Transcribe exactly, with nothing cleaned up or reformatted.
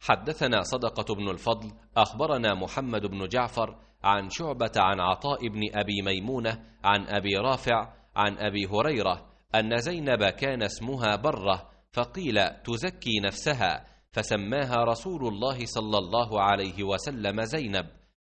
حدثنا صدقة بن الفضل أخبرنا محمد بن جعفر عن شعبة عن عطاء بن أبي ميمونة عن أبي رافع عن أبي هريرة أن زينب كان اسمها برة، فقيل تزكي نفسها، فسماها رسول الله صلى الله عليه وسلم زينب.